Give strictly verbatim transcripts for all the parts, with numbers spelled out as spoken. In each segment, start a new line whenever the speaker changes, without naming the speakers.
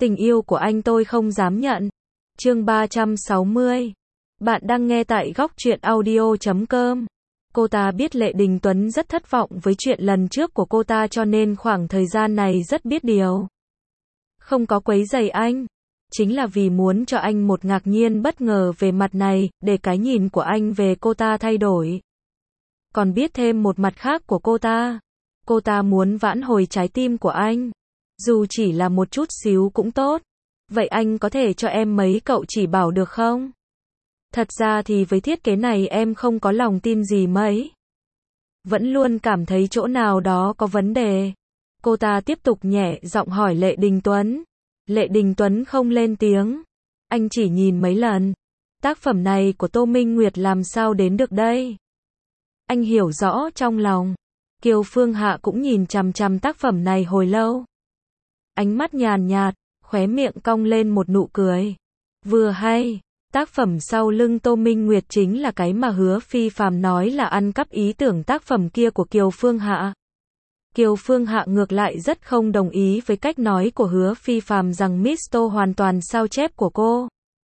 Tình yêu của anh tôi không dám nhận. Chương ba trăm sáu mươi. Bạn đang nghe tại góc truyện audio chấm com. Cô ta biết Lệ Đình Tuấn rất thất vọng với chuyện lần trước của cô ta cho nên khoảng thời gian này rất biết điều. Không có quấy rầy anh. Chính là vì muốn cho anh một ngạc nhiên bất ngờ về mặt này, để cái nhìn của anh về cô ta thay đổi. Còn biết thêm một mặt khác của cô ta. Cô ta muốn vãn hồi trái tim của anh. Dù chỉ là một chút xíu cũng tốt. Vậy anh có thể cho em mấy cậu chỉ bảo được không? Thật ra thì với thiết kế này em không có lòng tin gì mấy. Vẫn luôn cảm thấy chỗ nào đó có vấn đề. Cô ta tiếp tục nhẹ giọng hỏi Lệ Đình Tuấn. Lệ Đình Tuấn không lên tiếng. Anh chỉ nhìn mấy lần. Tác phẩm này của Tô Minh Nguyệt làm sao đến được đây? Anh hiểu rõ trong lòng. Kiều Phương Hạ cũng nhìn chằm chằm tác phẩm này hồi lâu. Ánh mắt nhàn nhạt, khóe miệng cong lên một nụ cười. Vừa hay, tác phẩm sau lưng Tô Minh Nguyệt chính là cái mà Hứa Phi Phàm nói là ăn cắp ý tưởng tác phẩm kia của Kiều Phương Hạ. Kiều Phương Hạ ngược lại rất không đồng ý với cách nói của Hứa Phi Phàm rằng mít Tô hoàn toàn sao chép của cô.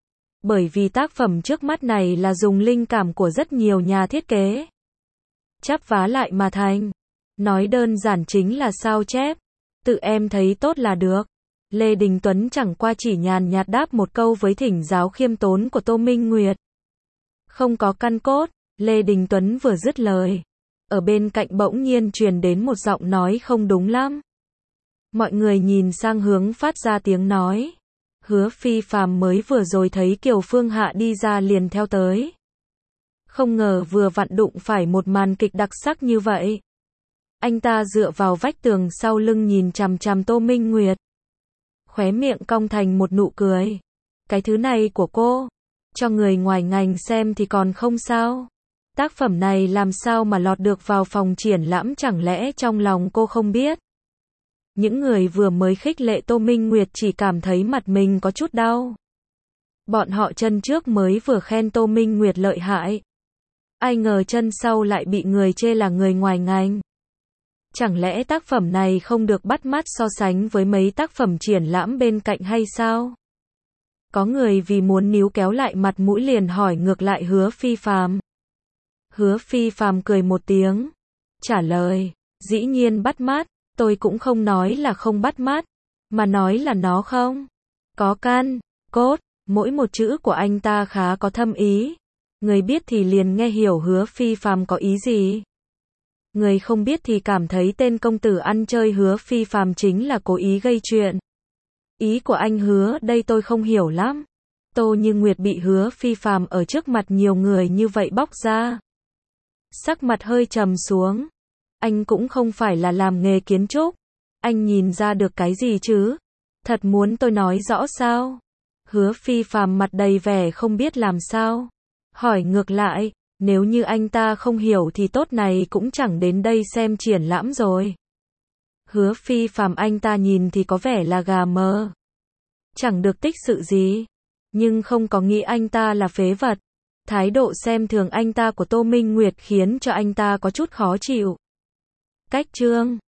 Bởi vì tác phẩm trước mắt này là dùng linh cảm của rất nhiều nhà thiết kế. Chắp vá lại mà thành. Nói đơn giản chính là sao chép. Tự em thấy tốt là được. Lê Đình Tuấn chẳng qua chỉ nhàn nhạt đáp một câu với thỉnh giáo khiêm tốn của Tô Minh Nguyệt. Không có căn cốt, Lê Đình Tuấn vừa dứt lời. Ở bên cạnh bỗng nhiên truyền đến một giọng nói không đúng lắm. Mọi người nhìn sang hướng phát ra tiếng nói. Hứa Phi Phàm mới vừa rồi thấy Kiều Phương Hạ đi ra liền theo tới. Không ngờ vừa vặn đụng phải một màn kịch đặc sắc như vậy. Anh ta dựa vào vách tường sau lưng nhìn chằm chằm Tô Minh Nguyệt. Khóe miệng cong thành một nụ cười. Cái thứ này của cô, cho người ngoài ngành xem thì còn không sao. Tác phẩm này làm sao mà lọt được vào phòng triển lãm, chẳng lẽ trong lòng cô không biết? Những người vừa mới khích lệ Tô Minh Nguyệt chỉ cảm thấy mặt mình có chút đau. Bọn họ chân trước mới vừa khen Tô Minh Nguyệt lợi hại. Ai ngờ chân sau lại bị người chê là người ngoài ngành. Chẳng lẽ tác phẩm này không được bắt mắt so sánh với mấy tác phẩm triển lãm bên cạnh hay sao? Có người vì muốn níu kéo lại mặt mũi liền hỏi ngược lại Hứa Phi Phàm. Hứa Phi Phàm cười một tiếng, trả lời, dĩ nhiên bắt mắt, tôi cũng không nói là không bắt mắt, mà nói là nó không có căn cốt. Mỗi một chữ của anh ta khá có thâm ý. Người biết thì liền nghe hiểu Hứa Phi Phàm có ý gì. Người không biết thì cảm thấy tên công tử ăn chơi Hứa Phi Phàm chính là cố ý gây chuyện. Ý của anh Hứa đây tôi không hiểu lắm. Tô Như Nguyệt bị Hứa Phi Phàm ở trước mặt nhiều người như vậy bóc ra. Sắc mặt hơi trầm xuống. Anh cũng không phải là làm nghề kiến trúc. Anh nhìn ra được cái gì chứ? Thật muốn tôi nói rõ sao? Hứa Phi Phàm mặt đầy vẻ không biết làm sao. Hỏi ngược lại. Nếu như anh ta không hiểu thì tốt này cũng chẳng đến đây xem triển lãm rồi. Hứa Phi Phàm anh ta nhìn thì có vẻ là gà mờ. Chẳng được tích sự gì. Nhưng không có nghĩ anh ta là phế vật. Thái độ xem thường anh ta của Tô Minh Nguyệt khiến cho anh ta có chút khó chịu. Cách chương